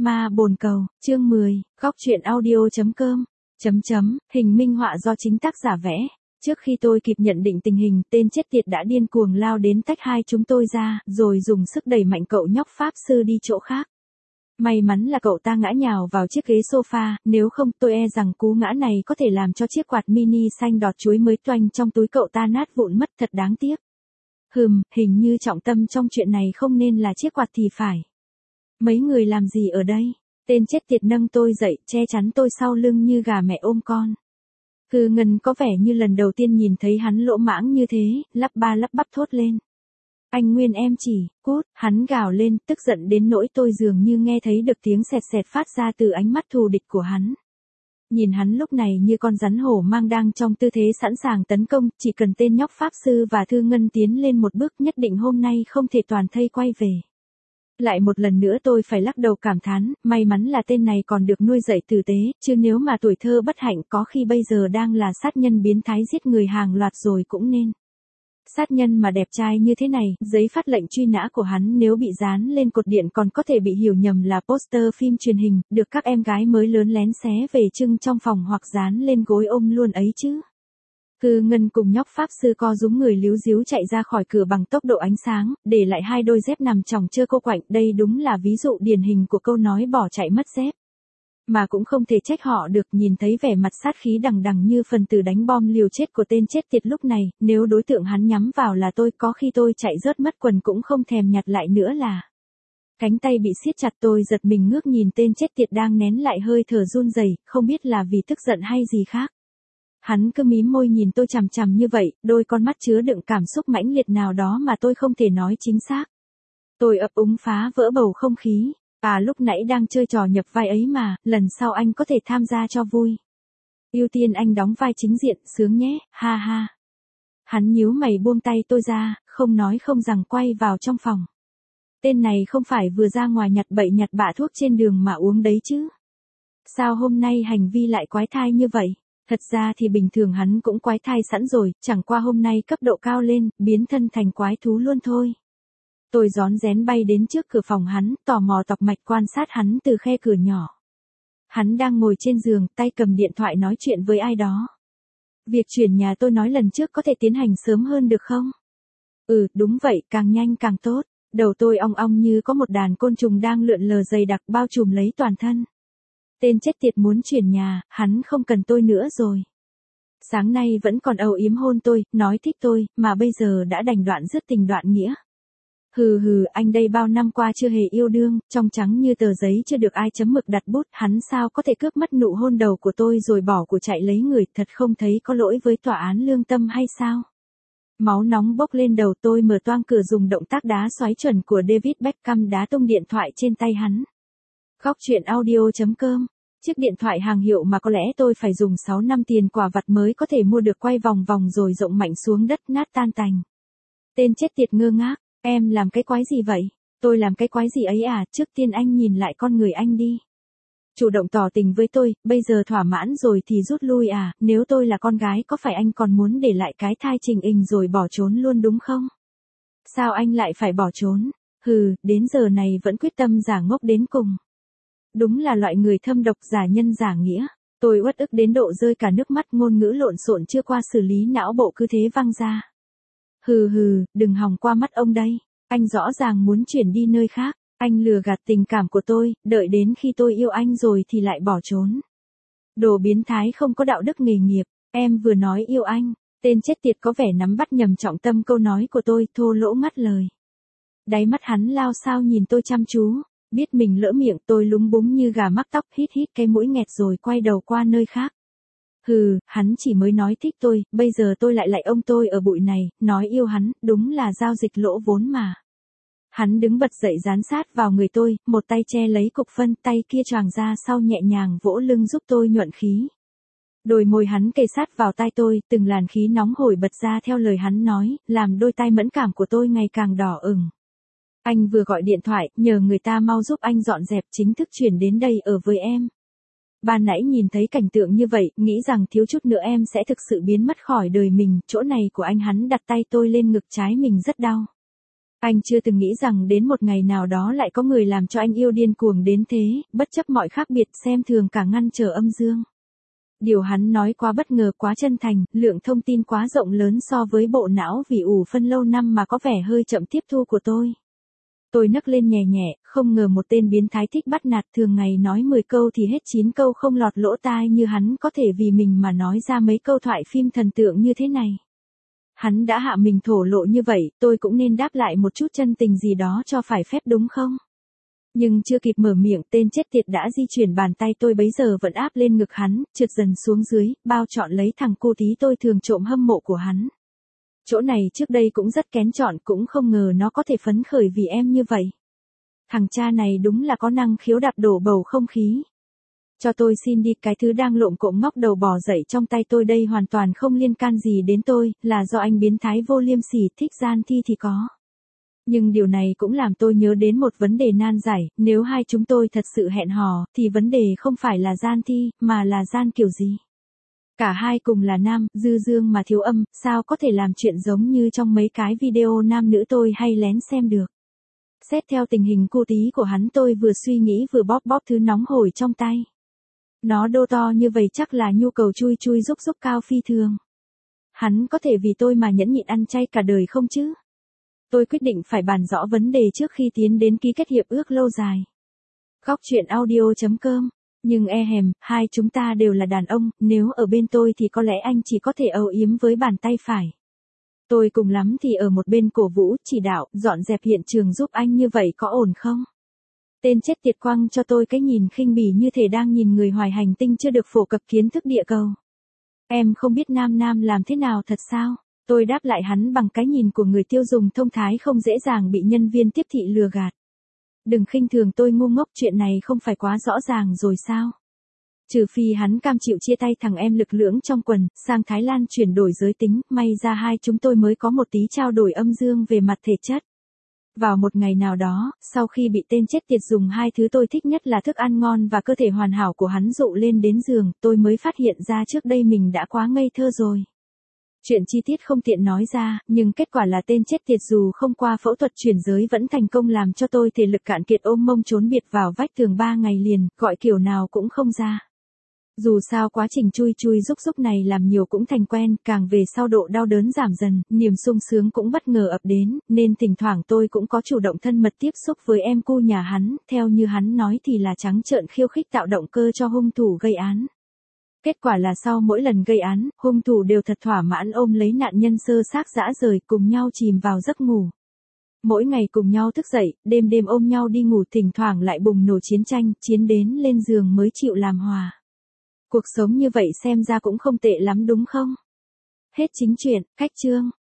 Ma bồn cầu, chương 10, góc truyện audio.com. Hình minh họa do chính tác giả vẽ. Trước khi tôi kịp nhận định tình hình, tên chết tiệt đã điên cuồng lao đến tách hai chúng tôi ra, rồi dùng sức đẩy mạnh cậu nhóc pháp sư đi chỗ khác. May mắn là cậu ta ngã nhào vào chiếc ghế sofa, nếu không tôi e rằng cú ngã này có thể làm cho chiếc quạt mini xanh đọt chuối mới toanh trong túi cậu ta nát vụn mất, thật đáng tiếc. Hình như trọng tâm trong chuyện này không nên là chiếc quạt thì phải. Mấy người làm gì ở đây? Tên chết tiệt nâng tôi dậy, che chắn tôi sau lưng như gà mẹ ôm con. Ngân có vẻ như lần đầu tiên nhìn thấy hắn lỗ mãng như thế, lắp ba lắp bắp thốt lên. Anh Nguyên em chỉ, cút, hắn gào lên, tức giận đến nỗi tôi dường như nghe thấy được tiếng sẹt sẹt phát ra từ ánh mắt thù địch của hắn. Nhìn hắn lúc này như con rắn hổ mang đang trong tư thế sẵn sàng tấn công, chỉ cần tên nhóc pháp sư và Thư Ngân tiến lên một bước nhất định hôm nay không thể toàn thây quay về. Lại một lần nữa tôi phải lắc đầu cảm thán, may mắn là tên này còn được nuôi dạy tử tế, chứ nếu mà tuổi thơ bất hạnh có khi bây giờ đang là sát nhân biến thái giết người hàng loạt rồi cũng nên. Sát nhân mà đẹp trai như thế này, giấy phát lệnh truy nã của hắn nếu bị dán lên cột điện còn có thể bị hiểu nhầm là poster phim truyền hình, được các em gái mới lớn lén xé về trưng trong phòng hoặc dán lên gối ôm luôn ấy chứ. Ngân cùng nhóc pháp sư co rúm người líu díu chạy ra khỏi cửa bằng tốc độ ánh sáng, để lại hai đôi dép nằm chồng chơ cô quạnh, đây đúng là ví dụ điển hình của câu nói bỏ chạy mất dép. Mà cũng không thể trách họ được, nhìn thấy vẻ mặt sát khí đằng đằng như phần tử đánh bom liều chết của tên chết tiệt lúc này, nếu đối tượng hắn nhắm vào là tôi có khi tôi chạy rớt mất quần cũng không thèm nhặt lại nữa là. Cánh tay bị siết chặt tôi giật mình ngước nhìn tên chết tiệt đang nén lại hơi thở run rẩy, không biết là vì tức giận hay gì khác. Hắn cứ mím môi nhìn tôi chằm chằm như vậy, đôi con mắt chứa đựng cảm xúc mãnh liệt nào đó mà tôi không thể nói chính xác. Tôi ấp úng phá vỡ bầu không khí. Lúc nãy đang chơi trò nhập vai ấy mà, lần sau anh có thể tham gia cho vui. Ưu tiên anh đóng vai chính diện, sướng nhé, ha ha. Hắn nhíu mày buông tay tôi ra, không nói không rằng quay vào trong phòng. Tên này không phải vừa ra ngoài nhặt bậy nhặt bạ thuốc trên đường mà uống đấy chứ. Sao hôm nay hành vi lại quái thai như vậy? Thật ra thì bình thường hắn cũng quái thai sẵn rồi, chẳng qua hôm nay cấp độ cao lên, biến thân thành quái thú luôn thôi. Tôi rón rén bay đến trước cửa phòng hắn, tò mò tọc mạch quan sát hắn từ khe cửa nhỏ. Hắn đang ngồi trên giường, tay cầm điện thoại nói chuyện với ai đó. Việc chuyển nhà tôi nói lần trước có thể tiến hành sớm hơn được không? Đúng vậy, càng nhanh càng tốt. Đầu tôi ong ong như có một đàn côn trùng đang lượn lờ dày đặc bao trùm lấy toàn thân. Tên chết tiệt muốn chuyển nhà, hắn không cần tôi nữa rồi. Sáng nay vẫn còn âu yếm hôn tôi, nói thích tôi, mà bây giờ đã đành đoạn dứt tình đoạn nghĩa. Anh đây bao năm qua chưa hề yêu đương, trong trắng như tờ giấy chưa được ai chấm mực đặt bút, hắn sao có thể cướp mất nụ hôn đầu của tôi rồi bỏ của chạy lấy người, thật không thấy có lỗi với tòa án lương tâm hay sao? Máu nóng bốc lên đầu tôi, mở toang cửa dùng động tác đá xoáy chuẩn của David Beckham đá tung điện thoại trên tay hắn. Góc truyện audio.com. Chiếc điện thoại hàng hiệu mà có lẽ tôi phải dùng 6 năm tiền quả vặt mới có thể mua được quay vòng vòng rồi rộng mạnh xuống đất nát tan tành. Tên chết tiệt ngơ ngác. Em làm cái quái gì vậy? Tôi làm cái quái gì ấy à? Trước tiên anh nhìn lại con người anh đi. Chủ động tỏ tình với tôi, bây giờ thỏa mãn rồi thì rút lui à? Nếu tôi là con gái có phải anh còn muốn để lại cái thai trình hình rồi bỏ trốn luôn đúng không? Sao anh lại phải bỏ trốn? Đến giờ này vẫn quyết tâm giả ngốc đến cùng. Đúng là loại người thâm độc giả nhân giả nghĩa. Tôi uất ức đến độ rơi cả nước mắt, ngôn ngữ lộn xộn chưa qua xử lý não bộ cứ thế văng ra. Đừng hòng qua mắt ông đây. Anh rõ ràng muốn chuyển đi nơi khác. Anh lừa gạt tình cảm của tôi, đợi đến khi tôi yêu anh rồi thì lại bỏ trốn. Đồ biến thái không có đạo đức nghề nghiệp. Em vừa nói yêu anh. Tên chết tiệt có vẻ nắm bắt nhầm trọng tâm câu nói của tôi, thô lỗ ngắt lời. Đáy mắt hắn lao sao nhìn tôi chăm chú. Biết mình lỡ miệng, tôi lúng búng như gà mắc tóc, hít cái mũi nghẹt rồi quay đầu qua nơi khác. Hắn chỉ mới nói thích tôi, bây giờ tôi lại ông tôi ở bụi này, nói yêu hắn, đúng là giao dịch lỗ vốn mà. Hắn đứng bật dậy dán sát vào người tôi, một tay che lấy cục phân, tay kia choàng ra sau nhẹ nhàng vỗ lưng giúp tôi nhuận khí. Đôi môi hắn kề sát vào tai tôi, từng làn khí nóng hổi bật ra theo lời hắn nói, làm đôi tai mẫn cảm của tôi ngày càng đỏ ửng. Anh vừa gọi điện thoại, nhờ người ta mau giúp anh dọn dẹp, chính thức chuyển đến đây ở với em. Ban nãy nhìn thấy cảnh tượng như vậy, nghĩ rằng thiếu chút nữa em sẽ thực sự biến mất khỏi đời mình, chỗ này của anh. Hắn đặt tay tôi lên ngực trái mình rất đau. Anh chưa từng nghĩ rằng đến một ngày nào đó lại có người làm cho anh yêu điên cuồng đến thế, bất chấp mọi khác biệt xem thường cả ngăn trở âm dương. Điều hắn nói quá bất ngờ, quá chân thành, lượng thông tin quá rộng lớn so với bộ não vì ủ phân lâu năm mà có vẻ hơi chậm tiếp thu của tôi. Tôi nấc lên nhẹ nhẹ, không ngờ một tên biến thái thích bắt nạt thường ngày nói 10 câu thì hết 9 câu không lọt lỗ tai như hắn có thể vì mình mà nói ra mấy câu thoại phim thần tượng như thế này. Hắn đã hạ mình thổ lộ như vậy, tôi cũng nên đáp lại một chút chân tình gì đó cho phải phép đúng không? Nhưng chưa kịp mở miệng, tên chết tiệt đã di chuyển bàn tay tôi bấy giờ vẫn áp lên ngực hắn, trượt dần xuống dưới, bao trọn lấy thằng cô tí tôi thường trộm hâm mộ của hắn. Chỗ này trước đây cũng rất kén chọn, cũng không ngờ nó có thể phấn khởi vì em như vậy. Thằng cha này đúng là có năng khiếu đạp đổ bầu không khí. Cho tôi xin đi, cái thứ đang lộm cộm ngóc đầu bò dậy trong tay tôi đây hoàn toàn không liên can gì đến tôi, là do anh biến thái vô liêm sỉ thích gian thi thì có. Nhưng điều này cũng làm tôi nhớ đến một vấn đề nan giải, nếu hai chúng tôi thật sự hẹn hò, thì vấn đề không phải là gian thi, mà là gian kiểu gì. Cả hai cùng là nam, dư dương mà thiếu âm, sao có thể làm chuyện giống như trong mấy cái video nam nữ tôi hay lén xem được. Xét theo tình hình cu tí của hắn, tôi vừa suy nghĩ vừa bóp bóp thứ nóng hổi trong tay. Nó đô to như vậy chắc là nhu cầu chui chui rúc rúc cao phi thường. Hắn có thể vì tôi mà nhẫn nhịn ăn chay cả đời không chứ? Tôi quyết định phải bàn rõ vấn đề trước khi tiến đến ký kết hiệp ước lâu dài. Góc truyện audio.com. Nhưng e hèm, hai chúng ta đều là đàn ông, nếu ở bên tôi thì có lẽ anh chỉ có thể âu yếm với bàn tay phải. Tôi cùng lắm thì ở một bên cổ vũ, chỉ đạo, dọn dẹp hiện trường giúp anh, như vậy có ổn không? Tên chết tiệt quăng cho tôi cái nhìn khinh bỉ như thể đang nhìn người ngoài hành tinh chưa được phổ cập kiến thức địa cầu. Em không biết nam nam làm thế nào thật sao? Tôi đáp lại hắn bằng cái nhìn của người tiêu dùng thông thái không dễ dàng bị nhân viên tiếp thị lừa gạt. Đừng khinh thường tôi ngu ngốc, chuyện này không phải quá rõ ràng rồi sao? Trừ phi hắn cam chịu chia tay thằng em lực lưỡng trong quần, sang Thái Lan chuyển đổi giới tính, may ra hai chúng tôi mới có một tí trao đổi âm dương về mặt thể chất. Vào một ngày nào đó, sau khi bị tên chết tiệt dùng hai thứ tôi thích nhất là thức ăn ngon và cơ thể hoàn hảo của hắn dụ lên đến giường, tôi mới phát hiện ra trước đây mình đã quá ngây thơ rồi. Chuyện chi tiết không tiện nói ra, nhưng kết quả là tên chết tiệt dù không qua phẫu thuật chuyển giới vẫn thành công làm cho tôi thể lực cạn kiệt ôm mông trốn biệt vào vách tường 3 ngày liền, gọi kiểu nào cũng không ra. Dù sao quá trình chui chui rúc rúc này làm nhiều cũng thành quen, càng về sau độ đau đớn giảm dần, niềm sung sướng cũng bất ngờ ập đến, nên thỉnh thoảng tôi cũng có chủ động thân mật tiếp xúc với em cu nhà hắn, theo như hắn nói thì là trắng trợn khiêu khích tạo động cơ cho hung thủ gây án. Kết quả là sau mỗi lần gây án, hung thủ đều thật thỏa mãn ôm lấy nạn nhân sơ xác rã rời cùng nhau chìm vào giấc ngủ. Mỗi ngày cùng nhau thức dậy, đêm đêm ôm nhau đi ngủ, thỉnh thoảng lại bùng nổ chiến tranh, chiến đến lên giường mới chịu làm hòa. Cuộc sống như vậy xem ra cũng không tệ lắm đúng không? Hết chính truyện, cách chương.